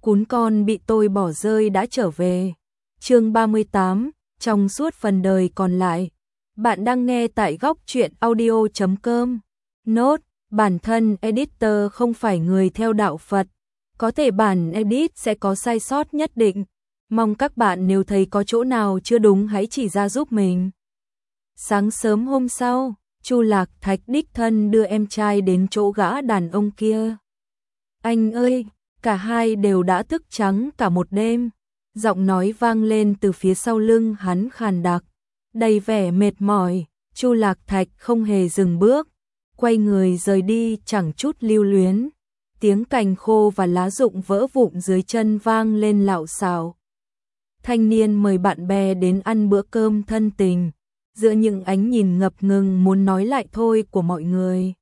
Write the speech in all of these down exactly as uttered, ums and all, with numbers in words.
Cún con bị tôi bỏ rơi đã trở về. Chương ba mươi tám, trong suốt phần đời còn lại. Bạn đang nghe tại góc truyện audio chấm com. Nốt, bản thân editor không phải người theo đạo Phật. Có thể bản edit sẽ có sai sót nhất định. Mong các bạn nếu thấy có chỗ nào chưa đúng hãy chỉ ra giúp mình. Sáng sớm hôm sau, Chu Lạc Thạch đích thân đưa em trai đến chỗ gã đàn ông kia. Anh ơi, cả hai đều đã thức trắng cả một đêm. Giọng nói vang lên từ phía sau lưng hắn khàn đặc, đầy vẻ mệt mỏi. Chu Lạc Thạch không hề dừng bước, quay người rời đi chẳng chút lưu luyến. Tiếng cành khô và lá rụng vỡ vụn dưới chân vang lên lạo xạo. Thanh niên mời bạn bè đến ăn bữa cơm thân tình, giữa những ánh nhìn ngập ngừng muốn nói lại thôi của mọi người.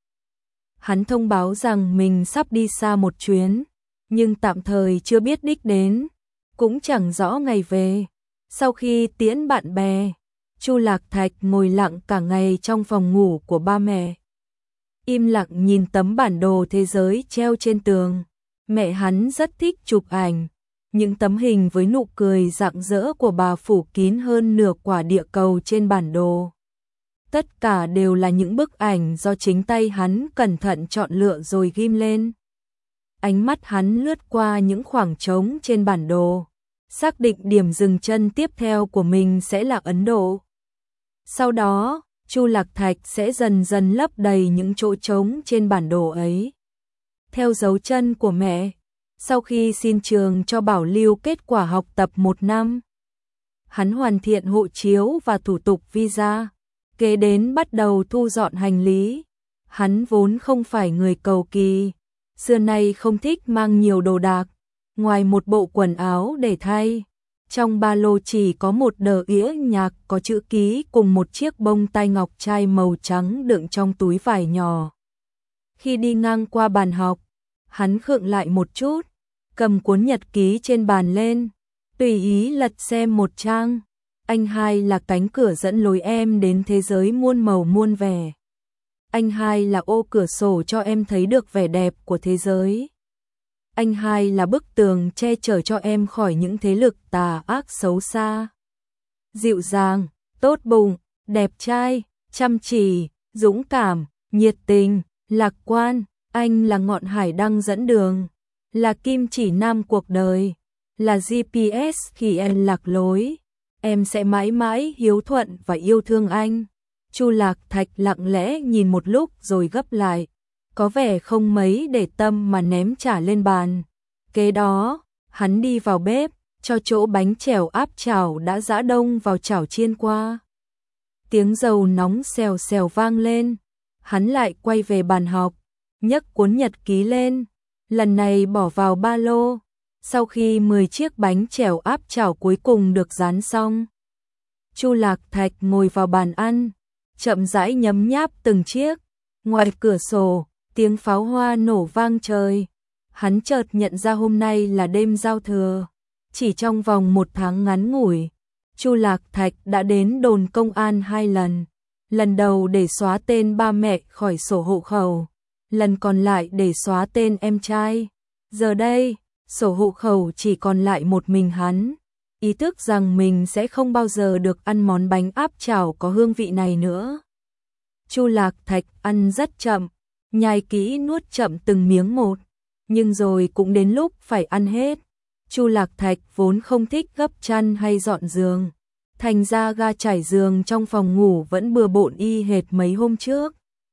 Hắn thông báo rằng mình sắp đi xa một chuyến, nhưng tạm thời chưa biết đích đến, cũng chẳng rõ ngày về. Sau khi tiễn bạn bè, Chu Lạc Thạch ngồi lặng cả ngày trong phòng ngủ của ba mẹ. Im lặng nhìn tấm bản đồ thế giới treo trên tường. Mẹ hắn rất thích chụp ảnh. Những tấm hình với nụ cười rạng rỡ của bà phủ kín hơn nửa quả địa cầu trên bản đồ. Tất cả đều là những bức ảnh do chính tay hắn cẩn thận chọn lựa rồi ghim lên. Ánh mắt hắn lướt qua những khoảng trống trên bản đồ, xác định điểm dừng chân tiếp theo của mình sẽ là Ấn Độ. Sau đó, Chu Lạc Thạch sẽ dần dần lấp đầy những chỗ trống trên bản đồ ấy. Theo dấu chân của mẹ, sau khi xin trường cho bảo lưu kết quả học tập một năm, hắn hoàn thiện hộ chiếu và thủ tục visa, kế đến bắt đầu thu dọn hành lý. Hắn vốn không phải người cầu kỳ, xưa nay không thích mang nhiều đồ đạc, ngoài một bộ quần áo để thay. Trong ba lô chỉ có một đờ đĩa nhạc có chữ ký cùng một chiếc bông tai ngọc trai màu trắng đựng trong túi vải nhỏ. Khi đi ngang qua bàn học, hắn khựng lại một chút, cầm cuốn nhật ký trên bàn lên, tùy ý lật xem một trang. Anh hai là cánh cửa dẫn lối em đến thế giới muôn màu muôn vẻ. Anh hai là ô cửa sổ cho em thấy được vẻ đẹp của thế giới. Anh hai là bức tường che chở cho em khỏi những thế lực tà ác xấu xa. Dịu dàng, tốt bụng, đẹp trai, chăm chỉ, dũng cảm, nhiệt tình, lạc quan. Anh là ngọn hải đăng dẫn đường, là kim chỉ nam cuộc đời, là giê pê ét khi em lạc lối. Em sẽ mãi mãi hiếu thuận và yêu thương anh. Chu Lạc Thạch lặng lẽ nhìn một lúc rồi gấp lại, có vẻ không mấy để tâm mà ném trả lên bàn. Kế đó, hắn đi vào bếp, cho chỗ bánh chèo áp chảo đã giã đông vào chảo chiên qua. Tiếng dầu nóng xèo xèo vang lên, hắn lại quay về bàn học, nhấc cuốn nhật ký lên, lần này bỏ vào ba lô. Sau khi mười chiếc bánh chèo áp chảo cuối cùng được rán xong, Chu Lạc Thạch ngồi vào bàn ăn, chậm rãi nhấm nháp từng chiếc. Ngoài cửa sổ, tiếng pháo hoa nổ vang trời. Hắn chợt nhận ra hôm nay là đêm giao thừa. Chỉ trong vòng một tháng ngắn ngủi, Chu Lạc Thạch đã đến đồn công an hai lần. Lần đầu để xóa tên ba mẹ khỏi sổ hộ khẩu, lần còn lại để xóa tên em trai. Giờ đây, sổ hộ khẩu chỉ còn lại một mình hắn. Ý thức rằng mình sẽ không bao giờ được ăn món bánh áp chảo có hương vị này nữa. Chu Lạc Thạch ăn rất chậm, nhai kỹ nuốt chậm từng miếng một, nhưng rồi cũng đến lúc phải ăn hết. Chu Lạc Thạch vốn không thích gấp chăn hay dọn giường, thành ra ga trải giường trong phòng ngủ vẫn bừa bộn y hệt mấy hôm trước.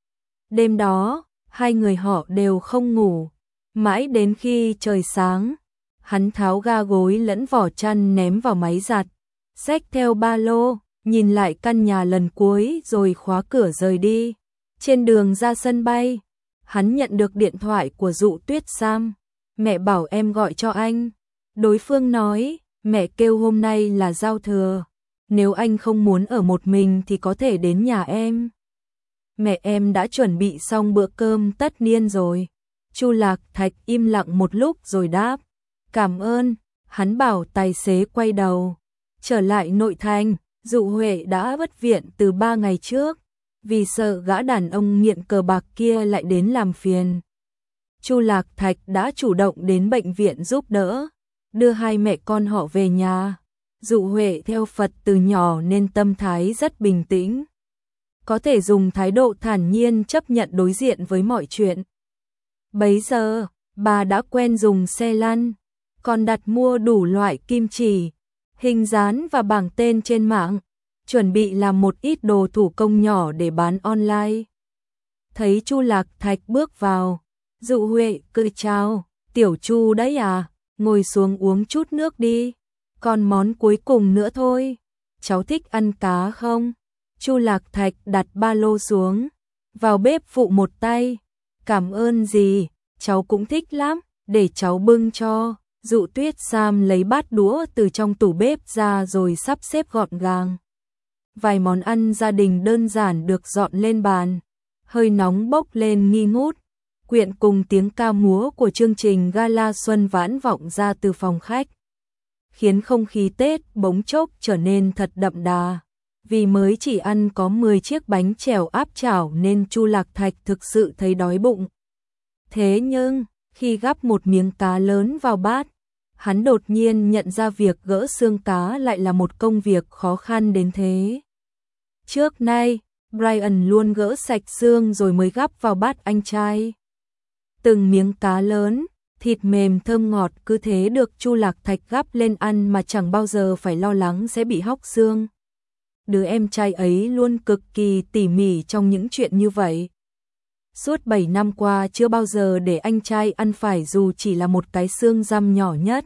Đêm đó, hai người họ đều không ngủ, mãi đến khi trời sáng, hắn tháo ga gối lẫn vỏ chăn ném vào máy giặt, xách theo ba lô, nhìn lại căn nhà lần cuối rồi khóa cửa rời đi. Trên đường ra sân bay, hắn nhận được điện thoại của Dụ Tuyết Sam. Mẹ bảo em gọi cho anh. Đối phương nói, mẹ kêu hôm nay là giao thừa, nếu anh không muốn ở một mình thì có thể đến nhà em. Mẹ em đã chuẩn bị xong bữa cơm tất niên rồi. Chu Lạc Thạch im lặng một lúc rồi đáp, cảm ơn. Hắn bảo tài xế quay đầu trở lại nội thành. Dụ Huệ đã bất viện từ ba ngày trước, vì sợ gã đàn ông nghiện cờ bạc kia lại đến làm phiền. Chu Lạc Thạch đã chủ động đến bệnh viện giúp đỡ, đưa hai mẹ con họ về nhà. Dụ Huệ theo Phật từ nhỏ nên tâm thái rất bình tĩnh, có thể dùng thái độ thản nhiên chấp nhận đối diện với mọi chuyện. Bấy giờ, bà đã quen dùng xe lăn, còn đặt mua đủ loại kim chỉ, hình dán và bảng tên trên mạng, chuẩn bị làm một ít đồ thủ công nhỏ để bán online. Thấy Chu Lạc Thạch bước vào, Dụ Huệ cười chào, "Tiểu Chu đấy à, ngồi xuống uống chút nước đi, còn món cuối cùng nữa thôi, cháu thích ăn cá không?" Chu Lạc Thạch đặt ba lô xuống, vào bếp phụ một tay, "Cảm ơn dì, cháu cũng thích lắm, để cháu bưng cho." Dụ Tuyết Sam lấy bát đũa từ trong tủ bếp ra rồi sắp xếp gọn gàng. Vài món ăn gia đình đơn giản được dọn lên bàn, hơi nóng bốc lên nghi ngút, quyện cùng tiếng ca múa của chương trình gala xuân vãn vọng ra từ phòng khách, khiến không khí Tết bỗng chốc trở nên thật đậm đà. Vì mới chỉ ăn có mười chiếc bánh chèo áp chảo nên Chu Lạc Thạch thực sự thấy đói bụng. Thế nhưng, khi gắp một miếng cá lớn vào bát, hắn đột nhiên nhận ra việc gỡ xương cá lại là một công việc khó khăn đến thế. Trước nay, Brian luôn gỡ sạch xương rồi mới gắp vào bát anh trai. Từng miếng cá lớn, thịt mềm thơm ngọt cứ thế được Chu Lạc Thạch gắp lên ăn mà chẳng bao giờ phải lo lắng sẽ bị hóc xương. Đứa em trai ấy luôn cực kỳ tỉ mỉ trong những chuyện như vậy. Suốt bảy năm qua chưa bao giờ để anh trai ăn phải dù chỉ là một cái xương răm nhỏ nhất.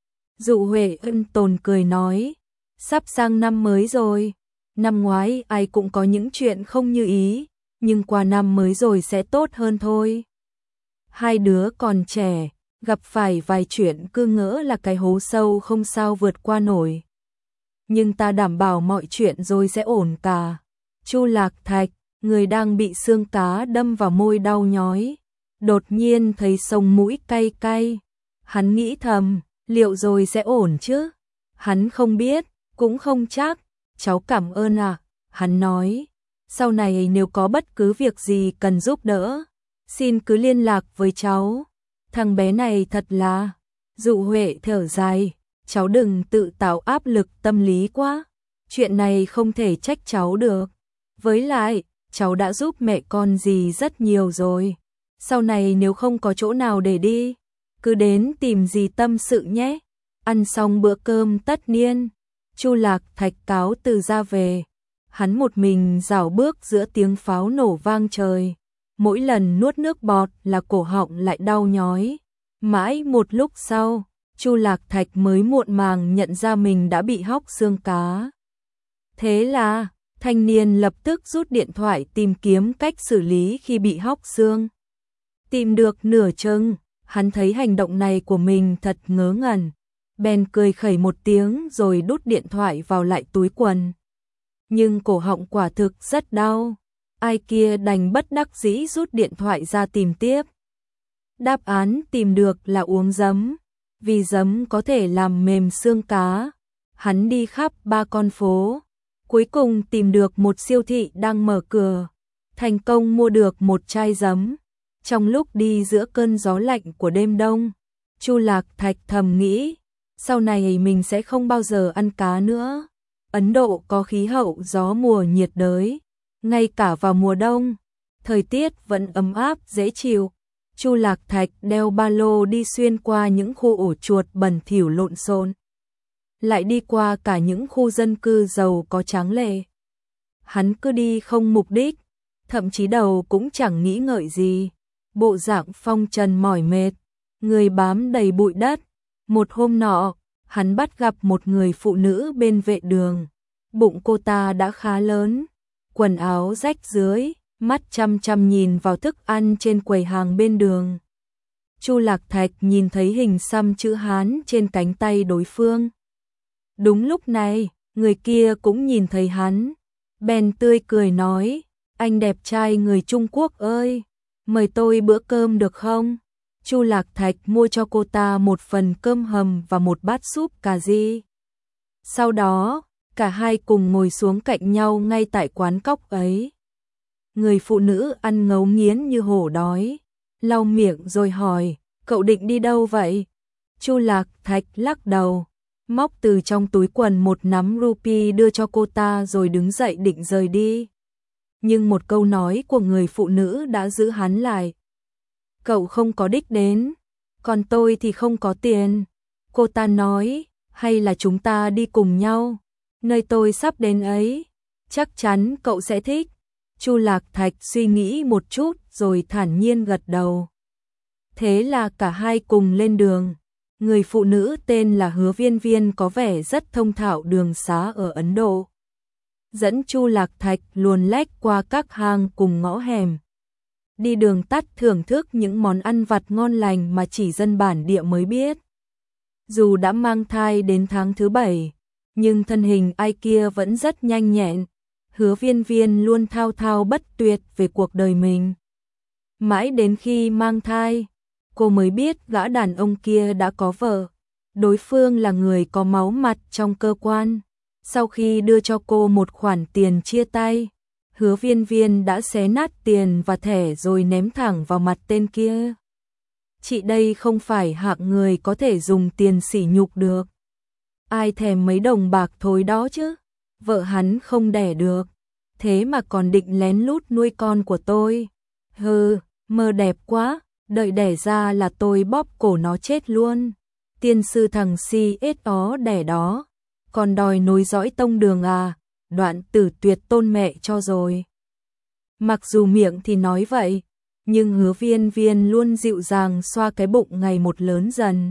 Dụ Huệ ân tồn cười nói, "Sắp sang năm mới rồi, năm ngoái ai cũng có những chuyện không như ý, nhưng qua năm mới rồi sẽ tốt hơn thôi. Hai đứa còn trẻ, gặp phải vài chuyện cứ ngỡ là cái hố sâu không sao vượt qua nổi. Nhưng ta đảm bảo mọi chuyện rồi sẽ ổn cả." Chu Lạc Thạch, người đang bị xương cá đâm vào môi đau nhói, đột nhiên thấy sống mũi cay cay. Hắn nghĩ thầm, liệu rồi sẽ ổn chứ? Hắn không biết, cũng không chắc. "Cháu cảm ơn ạ," hắn nói. "Sau này nếu có bất cứ việc gì cần giúp đỡ, xin cứ liên lạc với cháu. Thằng bé này thật là..." Dụ Huệ thở dài, "Cháu đừng tự tạo áp lực tâm lý quá. Chuyện này không thể trách cháu được. Với lại, cháu đã giúp mẹ con dì rất nhiều rồi. Sau này nếu không có chỗ nào để đi, cứ đến tìm dì tâm sự nhé." Ăn xong bữa cơm tất niên, Chu Lạc Thạch cáo từ ra về. Hắn một mình rảo bước giữa tiếng pháo nổ vang trời. Mỗi lần nuốt nước bọt là cổ họng lại đau nhói. Mãi một lúc sau, Chu Lạc Thạch mới muộn màng nhận ra mình đã bị hóc xương cá. Thế là, thanh niên lập tức rút điện thoại tìm kiếm cách xử lý khi bị hóc xương. Tìm được nửa chừng, hắn thấy hành động này của mình thật ngớ ngẩn. Bèn cười khẩy một tiếng rồi đút điện thoại vào lại túi quần. Nhưng cổ họng quả thực rất đau. Ai kia đành bất đắc dĩ rút điện thoại ra tìm tiếp. Đáp án tìm được là uống giấm, vì giấm có thể làm mềm xương cá. Hắn đi khắp ba con phố, cuối cùng tìm được một siêu thị đang mở cửa, thành công mua được một chai giấm. Trong lúc đi giữa cơn gió lạnh của đêm đông, Chu Lạc Thạch thầm nghĩ, sau này mình sẽ không bao giờ ăn cá nữa. Ấn Độ có khí hậu gió mùa nhiệt đới, ngay cả vào mùa đông, thời tiết vẫn ấm áp dễ chịu. Chu Lạc Thạch đeo ba lô đi xuyên qua những khu ổ chuột bẩn thỉu lộn xộn, lại đi qua cả những khu dân cư giàu có tráng lệ. Hắn cứ đi không mục đích, thậm chí đầu cũng chẳng nghĩ ngợi gì, bộ dạng phong trần mỏi mệt, người bám đầy bụi đất. Một hôm nọ, hắn bắt gặp một người phụ nữ bên vệ đường. Bụng cô ta đã khá lớn, quần áo rách rưới, mắt chăm chăm nhìn vào thức ăn trên quầy hàng bên đường. Chu Lạc Thạch nhìn thấy hình xăm chữ Hán trên cánh tay đối phương. Đúng lúc này, người kia cũng nhìn thấy hắn, bèn tươi cười nói, "Anh đẹp trai người Trung Quốc ơi, mời tôi bữa cơm được không?" Chu Lạc Thạch mua cho cô ta một phần cơm hầm và một bát súp cà ri. Sau đó, cả hai cùng ngồi xuống cạnh nhau ngay tại quán cóc ấy. Người phụ nữ ăn ngấu nghiến như hổ đói, lau miệng rồi hỏi, "Cậu định đi đâu vậy?" Chu Lạc Thạch lắc đầu, móc từ trong túi quần một nắm rupee đưa cho cô ta rồi đứng dậy định rời đi. Nhưng một câu nói của người phụ nữ đã giữ hắn lại. Cậu không có đích đến, còn tôi thì không có tiền. Cô ta nói, hay là chúng ta đi cùng nhau, nơi tôi sắp đến ấy, chắc chắn cậu sẽ thích. Chu Lạc Thạch suy nghĩ một chút rồi thản nhiên gật đầu. Thế là cả hai cùng lên đường. Người phụ nữ tên là Hứa Viên Viên có vẻ rất thông thạo đường xá ở Ấn Độ. Dẫn Chu Lạc Thạch luồn lách qua các hang cùng ngõ hẻm. Đi đường tắt thưởng thức những món ăn vặt ngon lành mà chỉ dân bản địa mới biết. Dù đã mang thai đến tháng thứ bảy, nhưng thân hình ai kia vẫn rất nhanh nhẹn. Hứa Viên Viên luôn thao thao bất tuyệt về cuộc đời mình. Mãi đến khi mang thai, cô mới biết gã đàn ông kia đã có vợ. Đối phương là người có máu mặt trong cơ quan. Sau khi đưa cho cô một khoản tiền chia tay, Hứa Viên Viên đã xé nát tiền và thẻ rồi ném thẳng vào mặt tên kia. Chị đây không phải hạng người có thể dùng tiền sỉ nhục được. Ai thèm mấy đồng bạc thối đó chứ? Vợ hắn không đẻ được, thế mà còn định lén lút nuôi con của tôi. Hừ, mơ đẹp quá, đợi đẻ ra là tôi bóp cổ nó chết luôn. Tiên sư thằng si ết ó đẻ đó, còn đòi nối dõi tông đường à, đoạn tử tuyệt tôn mẹ cho rồi. Mặc dù miệng thì nói vậy, nhưng Hứa Viên Viên luôn dịu dàng xoa cái bụng ngày một lớn dần.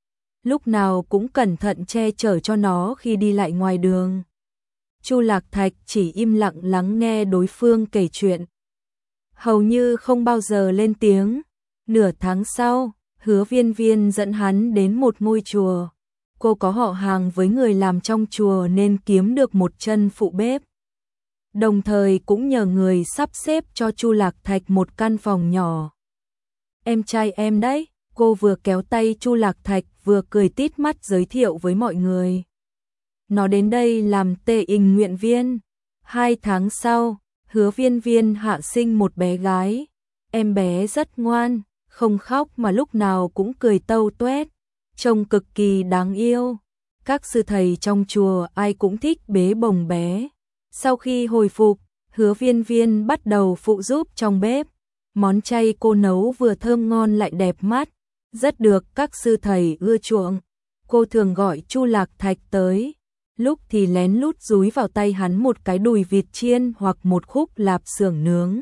Lúc nào cũng cẩn thận che chở cho nó khi đi lại ngoài đường. Chu Lạc Thạch chỉ im lặng lắng nghe đối phương kể chuyện, hầu như không bao giờ lên tiếng. Nửa tháng sau, Hứa Viên Viên dẫn hắn đến một ngôi chùa. Cô có họ hàng với người làm trong chùa nên kiếm được một chân phụ bếp. Đồng thời cũng nhờ người sắp xếp cho Chu Lạc Thạch một căn phòng nhỏ. Em trai em đấy, cô vừa kéo tay Chu Lạc Thạch vừa cười tít mắt giới thiệu với mọi người. Nó đến đây làm tề tình nguyện viên. Hai tháng sau, Hứa Viên Viên hạ sinh một bé gái. Em bé rất ngoan, không khóc mà lúc nào cũng cười tâu tuét, trông cực kỳ đáng yêu. Các sư thầy trong chùa ai cũng thích bế bồng bé. Sau khi hồi phục, Hứa Viên Viên bắt đầu phụ giúp trong bếp. Món chay cô nấu vừa thơm ngon lại đẹp mắt, rất được các sư thầy ưa chuộng. Cô thường gọi Chu Lạc Thạch tới, lúc thì lén lút dúi vào tay hắn một cái đùi vịt chiên hoặc một khúc lạp xưởng nướng.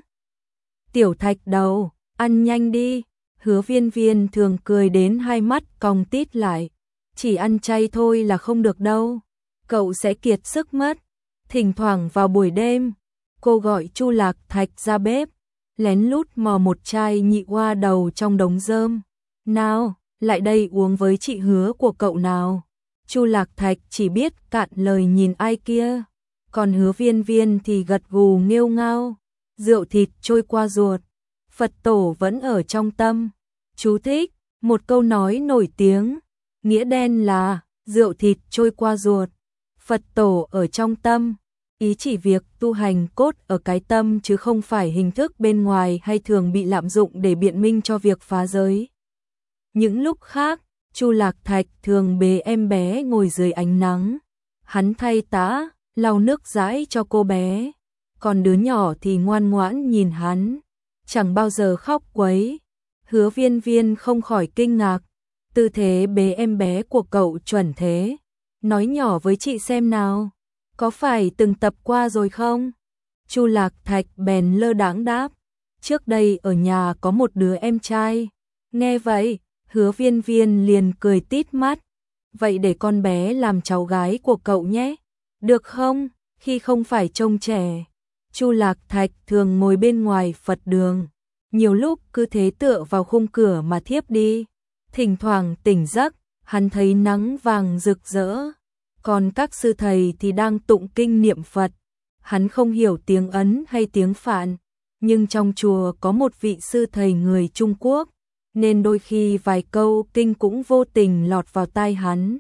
Tiểu Thạch đầu, ăn nhanh đi. Hứa Viên Viên thường cười đến hai mắt cong tít lại. Chỉ ăn chay thôi là không được đâu, cậu sẽ kiệt sức mất. Thỉnh thoảng vào buổi đêm, cô gọi Chu Lạc Thạch ra bếp, lén lút mò một chai nhị hoa đầu trong đống rơm. Nào, lại đây uống với chị Hứa của cậu nào. Chu Lạc Thạch chỉ biết cạn lời nhìn ai kia, còn Hứa Viên Viên thì gật gù nghêu ngao. Rượu thịt trôi qua ruột, Phật tổ vẫn ở trong tâm. Chú thích, một câu nói nổi tiếng, nghĩa đen là rượu thịt trôi qua ruột, Phật tổ ở trong tâm. Ý chỉ việc tu hành cốt ở cái tâm chứ không phải hình thức bên ngoài hay thường bị lạm dụng để biện minh cho việc phá giới. Những lúc khác, Chu Lạc Thạch thường bế em bé ngồi dưới ánh nắng. Hắn thay tã, lau nước dãi cho cô bé. Còn đứa nhỏ thì ngoan ngoãn nhìn hắn, chẳng bao giờ khóc quấy. Hứa Viên Viên không khỏi kinh ngạc, tư thế bế em bé của cậu chuẩn thế. Nói nhỏ với chị xem nào, có phải từng tập qua rồi không? Chu Lạc Thạch bèn lơ đãng đáp, trước đây ở nhà có một đứa em trai. Nghe vậy, Hứa Viên Viên liền cười tít mắt. Vậy để con bé làm cháu gái của cậu nhé, được không? Khi không phải trông trẻ, Chu Lạc Thạch thường ngồi bên ngoài Phật đường, nhiều lúc cứ thế tựa vào khung cửa mà thiếp đi. Thỉnh thoảng tỉnh giấc, hắn thấy nắng vàng rực rỡ, còn các sư thầy thì đang tụng kinh niệm Phật. Hắn không hiểu tiếng Ấn hay tiếng Phạn, nhưng trong chùa có một vị sư thầy người Trung Quốc, nên đôi khi vài câu kinh cũng vô tình lọt vào tai hắn.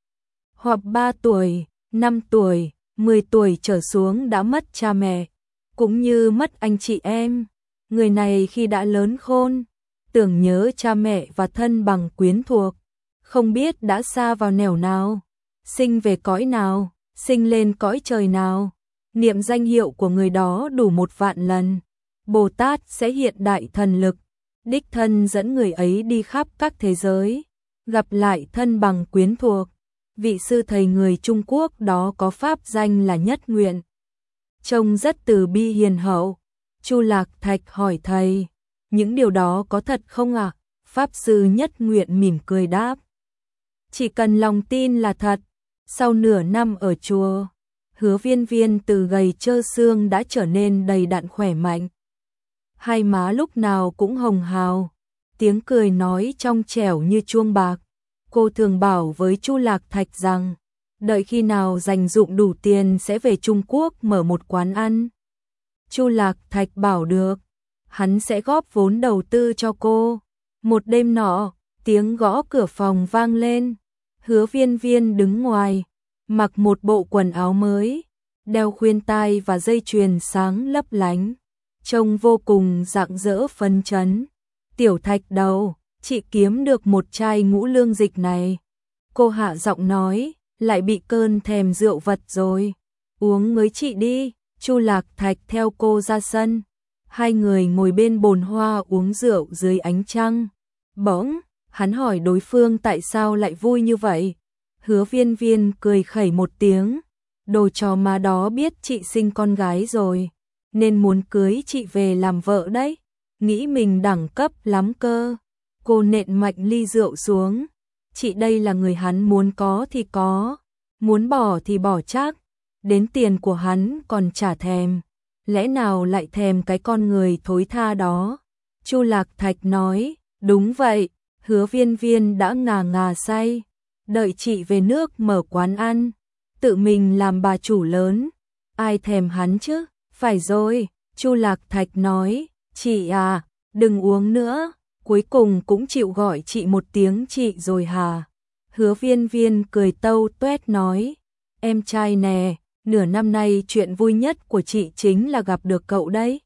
Hoặc ba tuổi, năm tuổi, mười tuổi trở xuống đã mất cha mẹ, cũng như mất anh chị em. Người này khi đã lớn khôn, tưởng nhớ cha mẹ và thân bằng quyến thuộc, không biết đã xa vào nẻo nào, sinh về cõi nào, sinh lên cõi trời nào. Niệm danh hiệu của người đó đủ một vạn lần, Bồ Tát sẽ hiện đại thần lực, đích thân dẫn người ấy đi khắp các thế giới, gặp lại thân bằng quyến thuộc. Vị sư thầy người Trung Quốc đó có pháp danh là Nhất Nguyện, trông rất từ bi hiền hậu. Chu Lạc Thạch hỏi thầy, những điều đó có thật không ạ? À? Pháp sư Nhất Nguyện mỉm cười đáp, chỉ cần lòng tin là thật. Sau nửa năm ở chùa, Hứa Viên Viên từ gầy trơ xương đã trở nên đầy đặn khỏe mạnh. Hai má lúc nào cũng hồng hào, tiếng cười nói trong trẻo như chuông bạc. Cô thường bảo với Chu Lạc Thạch rằng, đợi khi nào dành dụm đủ tiền sẽ về Trung Quốc mở một quán ăn. Chu Lạc Thạch bảo được, hắn sẽ góp vốn đầu tư cho cô. Một đêm nọ, tiếng gõ cửa phòng vang lên. Hứa Viên Viên đứng ngoài, mặc một bộ quần áo mới, đeo khuyên tai và dây chuyền sáng lấp lánh, trông vô cùng rạng rỡ phấn chấn. Tiểu Thạch đầu, chị kiếm được một chai ngũ lương dịch này. Cô hạ giọng nói, lại bị cơn thèm rượu vật rồi. Uống với chị đi. Chu Lạc Thạch theo cô ra sân. Hai người ngồi bên bồn hoa uống rượu dưới ánh trăng. Bỗng, hắn hỏi đối phương tại sao lại vui như vậy. Hứa Viên Viên cười khẩy một tiếng. Đồ trò má đó biết chị sinh con gái rồi, nên muốn cưới chị về làm vợ đấy. Nghĩ mình đẳng cấp lắm cơ. Cô nện mạnh ly rượu xuống. Chị đây là người hắn muốn có thì có, muốn bỏ thì bỏ chắc. Đến tiền của hắn còn chả thèm, lẽ nào lại thèm cái con người thối tha đó. Chu Lạc Thạch nói, đúng vậy. Hứa Viên Viên đã ngà ngà say, đợi chị về nước mở quán ăn, tự mình làm bà chủ lớn. Ai thèm hắn chứ? Phải rồi. Chu Lạc Thạch nói, chị à, đừng uống nữa. Cuối cùng cũng chịu gọi chị một tiếng chị rồi hả? Hứa Viên Viên cười tâu tuét nói, em trai nè, nửa năm nay chuyện vui nhất của chị chính là gặp được cậu đấy.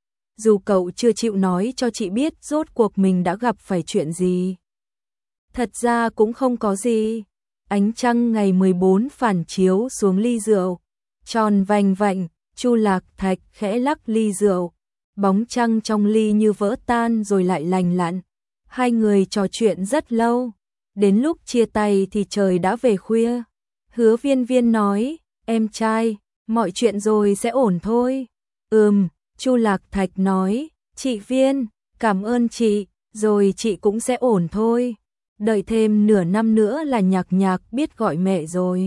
Dù cậu chưa chịu nói cho chị biết rốt cuộc mình đã gặp phải chuyện gì. Thật ra cũng không có gì. Ánh trăng ngày mười bốn phản chiếu xuống ly rượu, tròn vành vạnh. Chu Lạc Thạch khẽ lắc ly rượu, bóng trăng trong ly như vỡ tan rồi lại lành lặn. Hai người trò chuyện rất lâu, đến lúc chia tay thì trời đã về khuya. Hứa Viên Viên nói, em trai, mọi chuyện rồi sẽ ổn thôi. Ừm. Chu Lạc Thạch nói, chị Viên, cảm ơn chị, rồi chị cũng sẽ ổn thôi. Đợi thêm nửa năm nữa là Nhạc Nhạc biết gọi mẹ rồi.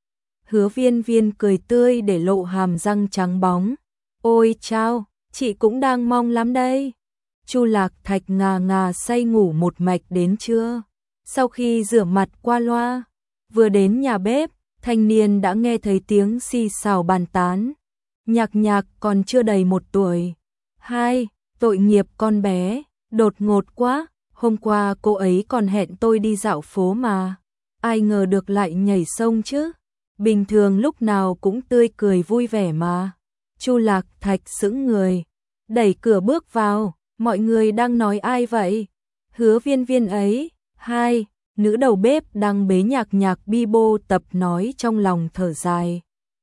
Hứa Viên Viên cười tươi để lộ hàm răng trắng bóng. Ôi chao, chị cũng đang mong lắm đây. Chu Lạc Thạch ngà ngà say ngủ một mạch đến trưa. Sau khi rửa mặt qua loa, vừa đến nhà bếp, thanh niên đã nghe thấy tiếng xì xào bàn tán. Nhạc Nhạc còn chưa đầy một tuổi. Hai, tội nghiệp con bé, đột ngột quá. Hôm qua cô ấy còn hẹn tôi đi dạo phố mà. Ai ngờ được lại nhảy sông chứ. Bình thường lúc nào cũng tươi cười vui vẻ mà. Chu Lạc Thạch sững người, đẩy cửa bước vào. Mọi người đang nói ai vậy? Hứa Viên Viên ấy. Hai, nữ đầu bếp đang bế Nhạc Nhạc bi bô tập nói trong lòng thở dài.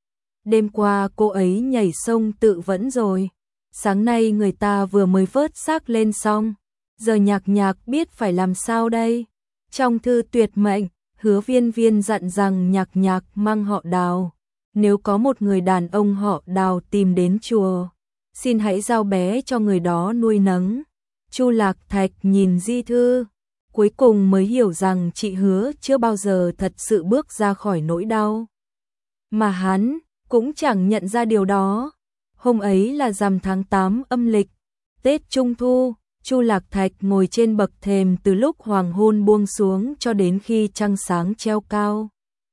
Đêm qua cô ấy nhảy sông tự vẫn rồi. Sáng nay người ta vừa mới vớt xác lên xong. Giờ Nhạc Nhạc biết phải làm sao đây? Trong thư tuyệt mệnh, Hứa Viên Viên dặn rằng Nhạc Nhạc mang họ Đào. Nếu có một người đàn ông họ Đào tìm đến chùa, xin hãy giao bé cho người đó nuôi nấng. Chu Lạc Thạch nhìn di thư, cuối cùng mới hiểu rằng chị Hứa chưa bao giờ thật sự bước ra khỏi nỗi đau. Mà hắn cũng chẳng nhận ra điều đó. Hôm ấy là rằm tháng tám âm lịch, Tết Trung Thu. Chu Lạc Thạch ngồi trên bậc thềm từ lúc hoàng hôn buông xuống cho đến khi trăng sáng treo cao.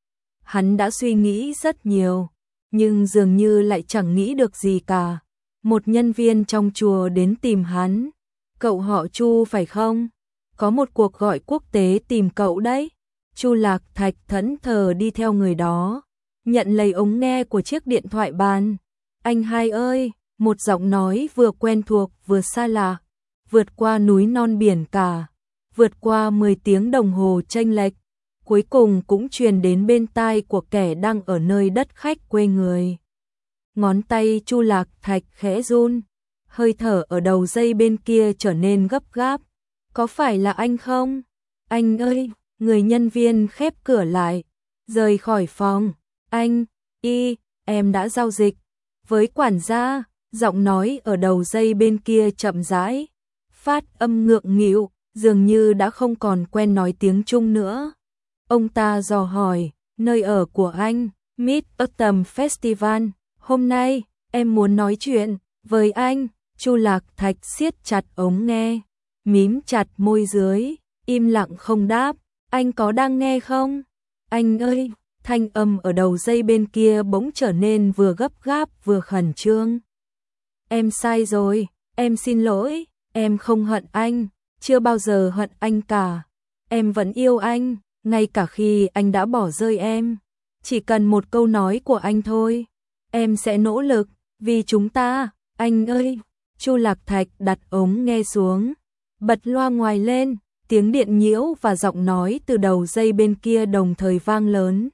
Hắn đã suy nghĩ rất nhiều, nhưng dường như lại chẳng nghĩ được gì cả. Một nhân viên trong chùa đến tìm hắn. Cậu họ Chu phải không? Có một cuộc gọi quốc tế tìm cậu đấy. Chu Lạc Thạch thẫn thờ đi theo người đó, nhận lấy ống nghe của chiếc điện thoại bàn. Anh hai ơi, một giọng nói vừa quen thuộc vừa xa lạ. Vượt qua núi non biển cả, vượt qua mười tiếng đồng hồ chênh lệch, cuối cùng cũng truyền đến bên tai của kẻ đang ở nơi đất khách quê người. Ngón tay Chu Lạc Thạch khẽ run, hơi thở ở đầu dây bên kia trở nên gấp gáp. Có phải là anh không? Anh ơi, người nhân viên khép cửa lại, rời khỏi phòng. Anh, y, em đã giao dịch với quản gia. Giọng nói ở đầu dây bên kia chậm rãi, phát âm ngượng nghịu, dường như đã không còn quen nói tiếng Trung nữa. Ông ta dò hỏi, nơi ở của anh, Mid Autumn Festival, hôm nay, em muốn nói chuyện với anh. Chu Lạc Thạch siết chặt ống nghe, mím chặt môi dưới, im lặng không đáp. Anh có đang nghe không? Anh ơi, thanh âm ở đầu dây bên kia bỗng trở nên vừa gấp gáp vừa khẩn trương. Em sai rồi, em xin lỗi, em không hận anh, chưa bao giờ hận anh cả. Em vẫn yêu anh, ngay cả khi anh đã bỏ rơi em. Chỉ cần một câu nói của anh thôi, em sẽ nỗ lực vì chúng ta, anh ơi. Chu Lạc Thạch đặt ống nghe xuống, bật loa ngoài lên, tiếng điện nhiễu và giọng nói từ đầu dây bên kia đồng thời vang lớn.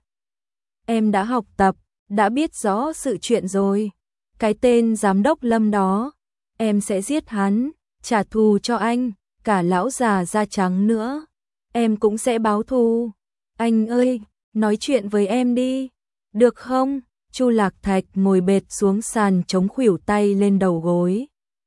Em đã học tập, đã biết rõ sự chuyện rồi. Cái tên giám đốc Lâm đó, em sẽ giết hắn, trả thù cho anh, cả lão già da trắng nữa. Em cũng sẽ báo thù. Anh ơi, nói chuyện với em đi, được không? Chu Lạc Thạch ngồi bệt xuống sàn chống khuỷu tay lên đầu gối,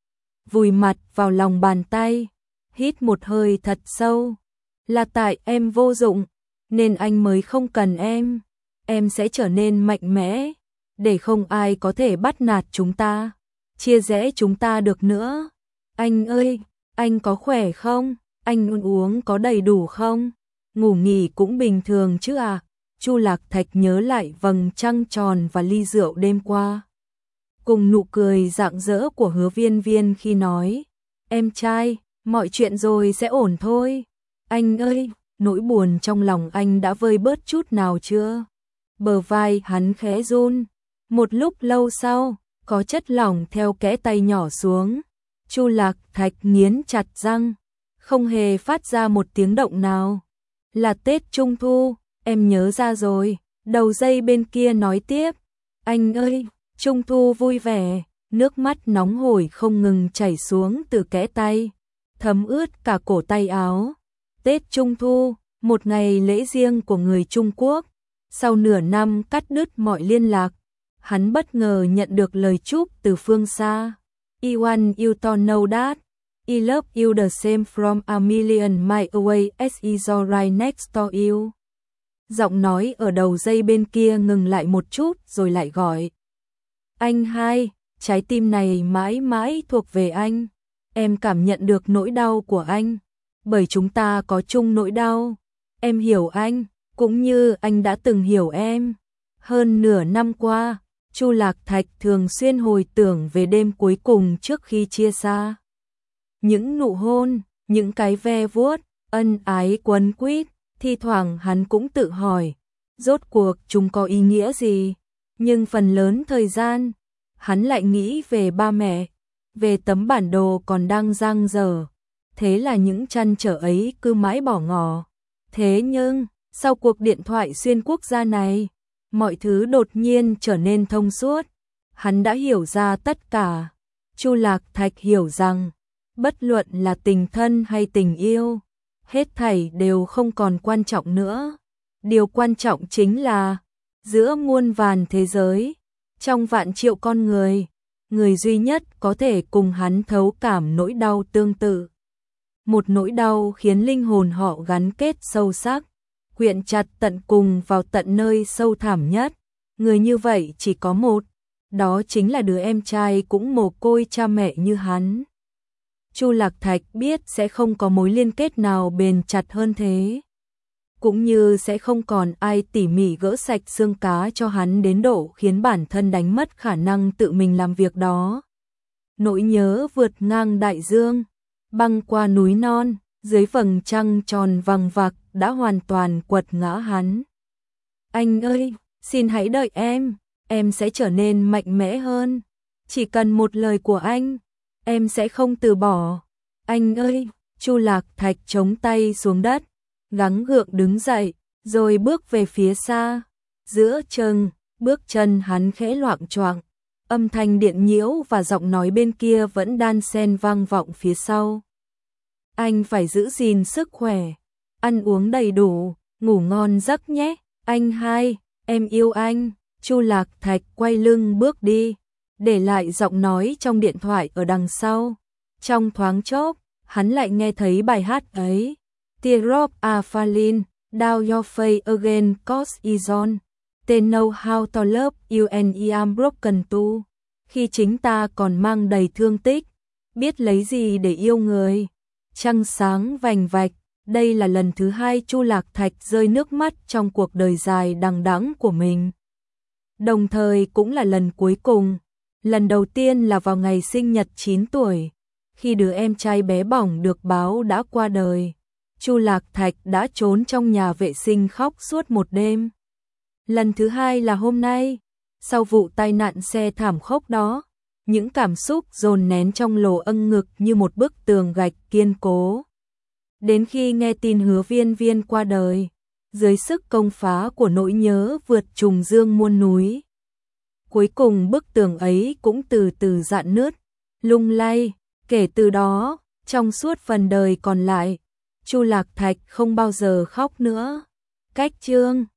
vùi mặt vào lòng bàn tay, hít một hơi thật sâu. Là tại em vô dụng, nên anh mới không cần em. Em sẽ trở nên mạnh mẽ, để không ai có thể bắt nạt chúng ta, chia rẽ chúng ta được nữa. Anh ơi, anh có khỏe không? Anh ăn uống có đầy đủ không? Ngủ nghỉ cũng bình thường chứ à? Chu Lạc Thạch nhớ lại vầng trăng tròn và ly rượu đêm qua, cùng nụ cười rạng rỡ của Hứa Viên Viên khi nói, em trai, mọi chuyện rồi sẽ ổn thôi. Anh ơi, nỗi buồn trong lòng anh đã vơi bớt chút nào chưa? Bờ vai hắn khẽ run. Một lúc lâu sau, có chất lỏng theo kẽ tay nhỏ xuống. Chu Lạc Thạch nghiến chặt răng, không hề phát ra một tiếng động nào. Là Tết Trung Thu, em nhớ ra rồi. Đầu dây bên kia nói tiếp, anh ơi, Trung Thu vui vẻ. Nước mắt nóng hổi không ngừng chảy xuống từ kẽ tay, thấm ướt cả cổ tay áo. Tết Trung Thu, một ngày lễ riêng của người Trung Quốc. Sau nửa năm cắt đứt mọi liên lạc, hắn bất ngờ nhận được lời chúc từ phương xa. I want you to know that I love you the same from a million miles away as is right next to you. Giọng nói ở đầu dây bên kia ngừng lại một chút rồi lại gọi. Anh hai, trái tim này mãi mãi thuộc về anh. Em cảm nhận được nỗi đau của anh, bởi chúng ta có chung nỗi đau. Em hiểu anh, cũng như anh đã từng hiểu em. Hơn nửa năm qua, Chu Lạc Thạch thường xuyên hồi tưởng về đêm cuối cùng trước khi chia xa. Những nụ hôn, những cái ve vuốt, ân ái quấn quýt, thi thoảng hắn cũng tự hỏi, rốt cuộc chúng có ý nghĩa gì? Nhưng phần lớn thời gian, hắn lại nghĩ về ba mẹ, về tấm bản đồ còn đang dang dở. Thế là những trăn trở ấy cứ mãi bỏ ngỏ. Thế nhưng, sau cuộc điện thoại xuyên quốc gia này, mọi thứ đột nhiên trở nên thông suốt. Hắn đã hiểu ra tất cả. Chu Lạc Thạch hiểu rằng, bất luận là tình thân hay tình yêu, hết thảy đều không còn quan trọng nữa. Điều quan trọng chính là, giữa muôn vàn thế giới, trong vạn triệu con người, người duy nhất có thể cùng hắn thấu cảm nỗi đau tương tự. Một nỗi đau khiến linh hồn họ gắn kết sâu sắc, quyện chặt tận cùng vào tận nơi sâu thẳm nhất. Người như vậy chỉ có một, đó chính là đứa em trai cũng mồ côi cha mẹ như hắn. Chu Lạc Thạch biết sẽ không có mối liên kết nào bền chặt hơn thế, cũng như sẽ không còn ai tỉ mỉ gỡ sạch xương cá cho hắn đến độ khiến bản thân đánh mất khả năng tự mình làm việc đó. Nỗi nhớ vượt ngang đại dương, băng qua núi non, dưới vầng trăng tròn vằng vặc đã hoàn toàn quật ngã hắn. Anh ơi, xin hãy đợi em, em sẽ trở nên mạnh mẽ hơn. Chỉ cần một lời của anh, em sẽ không từ bỏ. Anh ơi, Chu Lạc Thạch chống tay xuống đất, gắng gượng đứng dậy, rồi bước về phía xa. Giữa chừng, bước chân hắn khẽ loạng choạng, âm thanh điện nhiễu và giọng nói bên kia vẫn đan xen vang vọng phía sau. Anh phải giữ gìn sức khỏe, ăn uống đầy đủ, ngủ ngon giấc nhé. Anh hai, em yêu anh. Chu Lạc Thạch quay lưng bước đi, để lại giọng nói trong điện thoại ở đằng sau. Trong thoáng chốc, hắn lại nghe thấy bài hát ấy. Tear of a Falling, Down Your Face Again, Cause is on. They know how to love you and I am broken too. Khi chính ta còn mang đầy thương tích, biết lấy gì để yêu người. Trăng sáng vành vạch, đây là lần thứ hai Chu Lạc Thạch rơi nước mắt trong cuộc đời dài đằng đẵng của mình. Đồng thời cũng là lần cuối cùng. Lần đầu tiên là vào ngày sinh nhật chín tuổi, khi đứa em trai bé bỏng được báo đã qua đời. Chu Lạc Thạch đã trốn trong nhà vệ sinh khóc suốt một đêm. Lần thứ hai là hôm nay, sau vụ tai nạn xe thảm khốc đó, những cảm xúc dồn nén trong lỗ âng ngực như một bức tường gạch kiên cố. Đến khi nghe tin Hứa Viên Viên qua đời, dưới sức công phá của nỗi nhớ vượt trùng dương muôn núi, cuối cùng bức tường ấy cũng từ từ rạn nứt, lung lay. Kể từ đó, trong suốt phần đời còn lại, Chu Lạc Thạch không bao giờ khóc nữa. Cách chương